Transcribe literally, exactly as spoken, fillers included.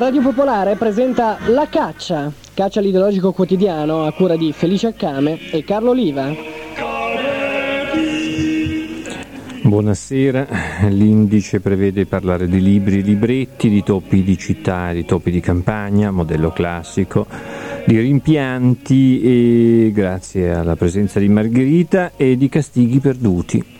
Radio Popolare presenta La Caccia, Caccia all'ideologico quotidiano a cura di Felice Accame e Carlo Oliva. Buonasera, l'indice prevede parlare di libri e libretti, di topi di città e di topi di campagna, modello classico, di rimpianti e, grazie alla presenza di Margherita, e di castighi perduti.